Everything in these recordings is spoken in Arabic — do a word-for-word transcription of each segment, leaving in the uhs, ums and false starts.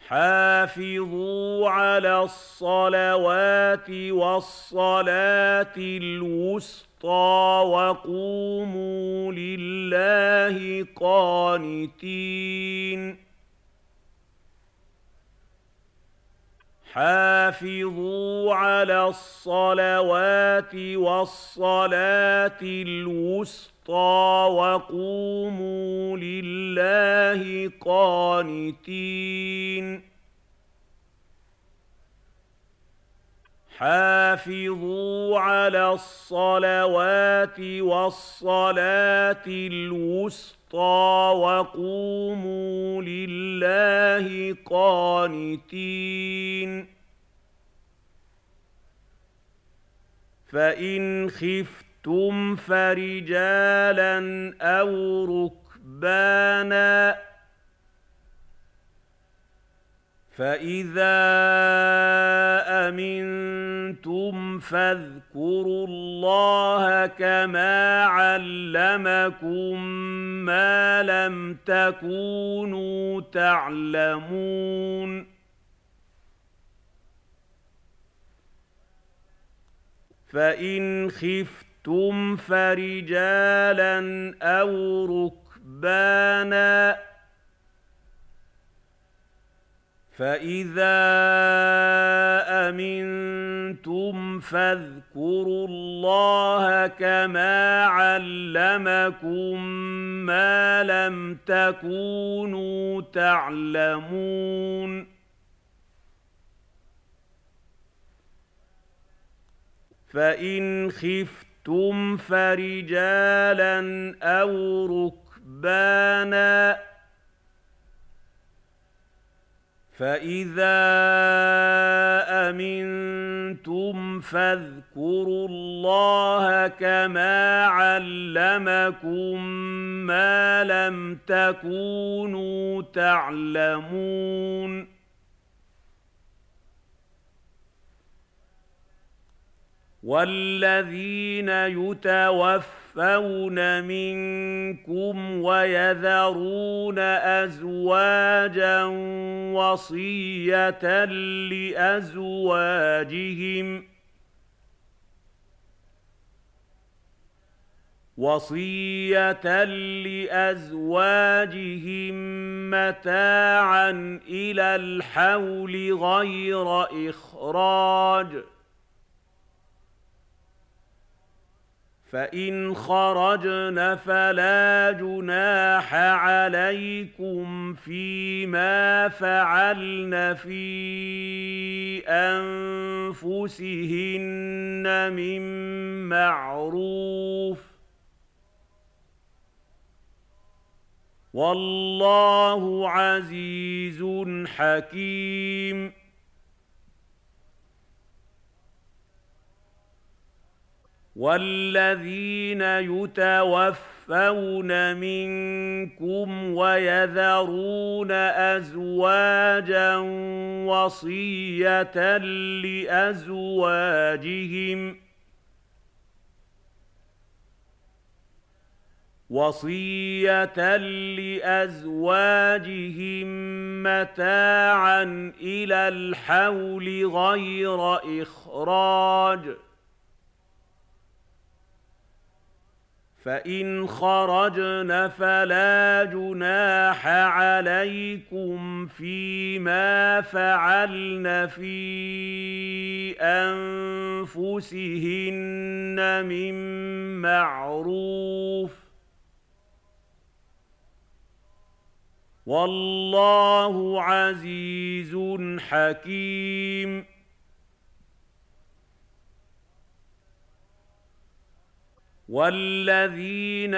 حافظوا على الصلوات والصلاة الوسطى وقوموا لله قانتين حافظوا على الصلوات والصلاة الوسطى وقوموا لله قانتين حافظوا على الصلوات والصلاة الوسطى وقوموا لله قانتين فإن خفتم فرجالا أو ركبانا فإذا أمنتم فاذكروا الله كما علمكم ما لم تكونوا تعلمون فإن خفتم فرجالا أو ركبانا فإذا أمنتم فاذكروا الله كما علمكم ما لم تكونوا تعلمون فإن خفتم فرجالا أو ركبانا فإذا أمنتم فاذكروا الله كما علمكم ما لم تكونوا تعلمون والذين يتوفون منكم ويذرون أزواجا وصية لأزواجهم وصية لأزواجهم متاعا إلى الحول غير إخراج فإن خرجن فلا جناح عليكم فيما فعلن في أنفسهن من معروف والله عزيز حكيم والذين يتوفون منكم ويذرون أزواجا وصية لأزواجهم وصية لأزواجهم متاعا إلى الحول غير إخراج فإن خرجن فلا جناح عليكم فيما فعلن في أنفسهن من معروف والله عزيز حكيم والذين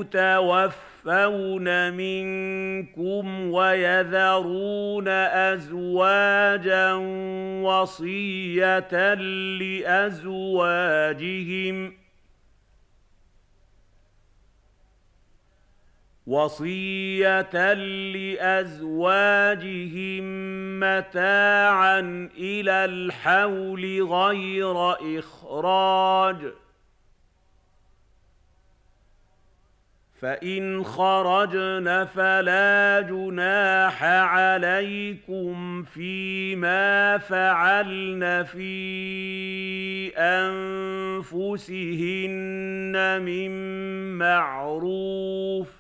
يتوفون منكم ويذرون أزواجا وصية لأزواجهم وصية لأزواجهم متاعا إلى الحول غير إخراج فإن خرجن فلا جناح عليكم فيما فعلن في أنفسهن من معروف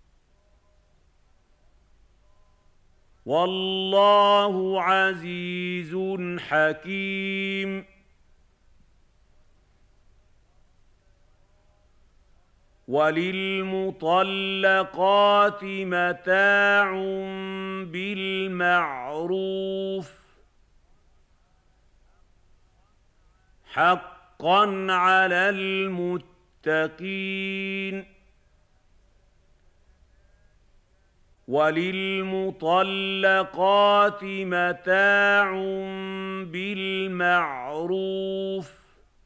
والله عزيز حكيم. وللمطلقات متاع بالمعروف حقا على المتقين. وللمطلقات متاع بالمعروف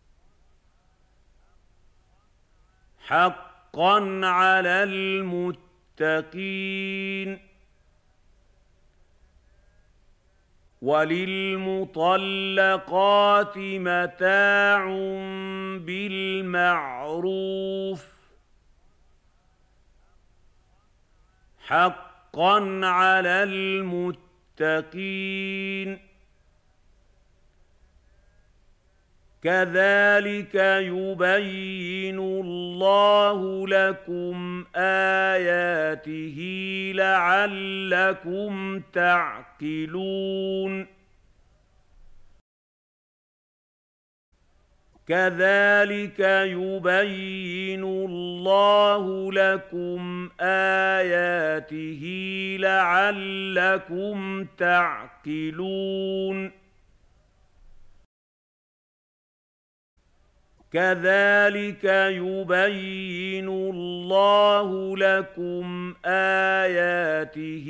حقا على المتقين. وللمطلقات متاع بالمعروف حقا على المتقين. كذلك يبين الله لكم آياته لعلكم تعقلون. كذلك يبين الله لكم آياته لعلكم تعقلون. كذلك يبين الله لكم آياته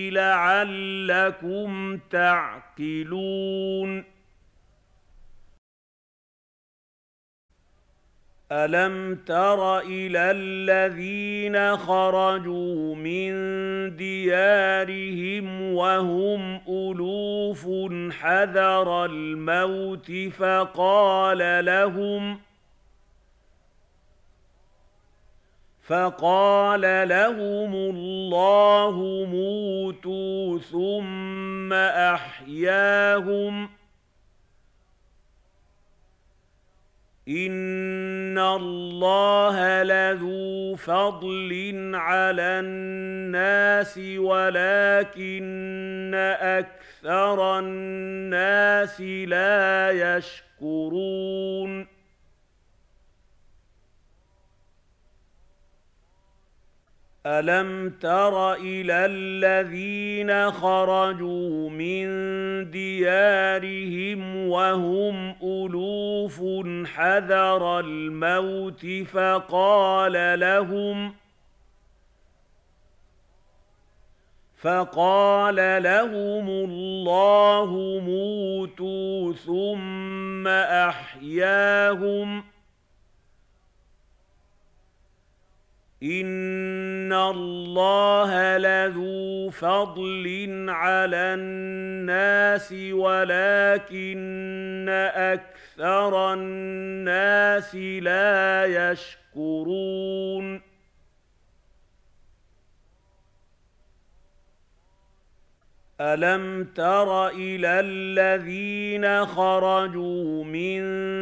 لعلكم تعقلون. ألم تر إلى الذين خرجوا من ديارهم وهم ألوف حذر الموت فقال لهم فقال لهم الله موتوا ثم أحياهم إن الله لذو فضل على الناس ولكن أكثر الناس لا يشكرون. ألم تر إلى الذين خرجوا من ديارهم وهم ألوف حذر الموت فقال لهم فقال لهم الله موتوا ثم أحياهم إن الله لذو فضل على الناس ولكن أكثر الناس لا يشكرون. ألم تر إلى الذين خرجوا من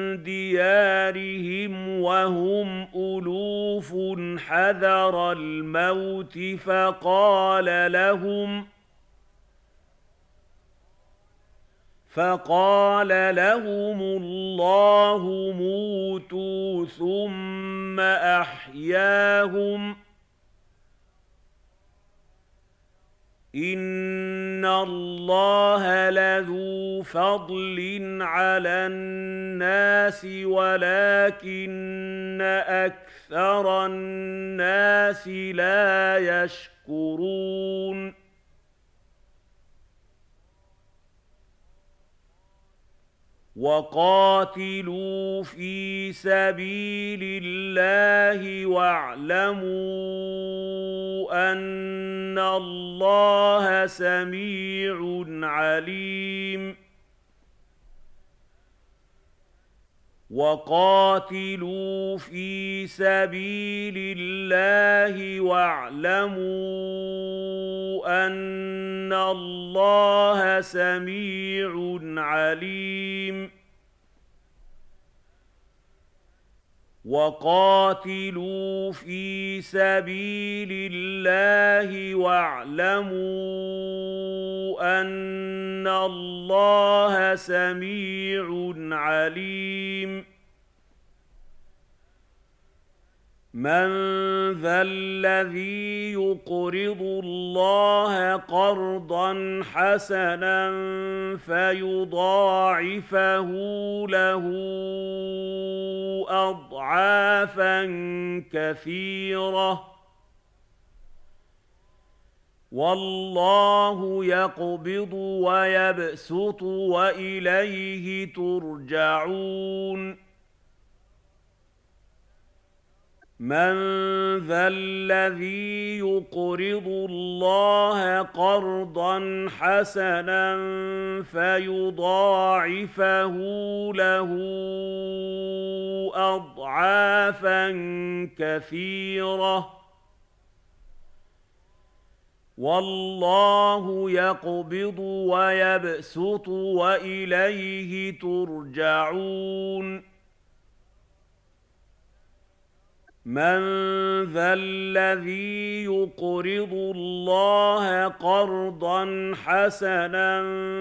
ديارهم وهم ألوف حذر الموت فقال لهم فقال لهم الله موتوا ثم أحياهم إن الله لذو فضل على الناس ولكن أكثر الناس لا يشكرون. وقاتلوا في سبيل الله واعلموا أن الله سميع عليم. وقاتلوا في سبيل الله واعلموا أن الله سميع عليم وقاتلوا في سبيل الله واعلموا أن الله سميع عليم من ذا الذي يقرض الله قرضا حسنا فيضاعفه له أضعافا كثيرة والله يقبض ويبسط وإليه ترجعون من ذا الذي يقرض الله قرضا حسنا فيضاعفه له أضعافا كثيرة والله يقبض ويبسط وإليه ترجعون من ذا الذي يقرض الله قرضا حسنا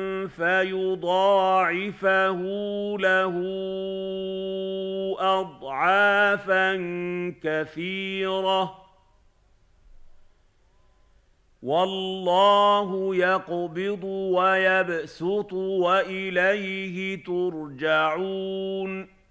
فيضاعفه له أضعافا كثيرة والله يقبض ويبسط وإليه ترجعون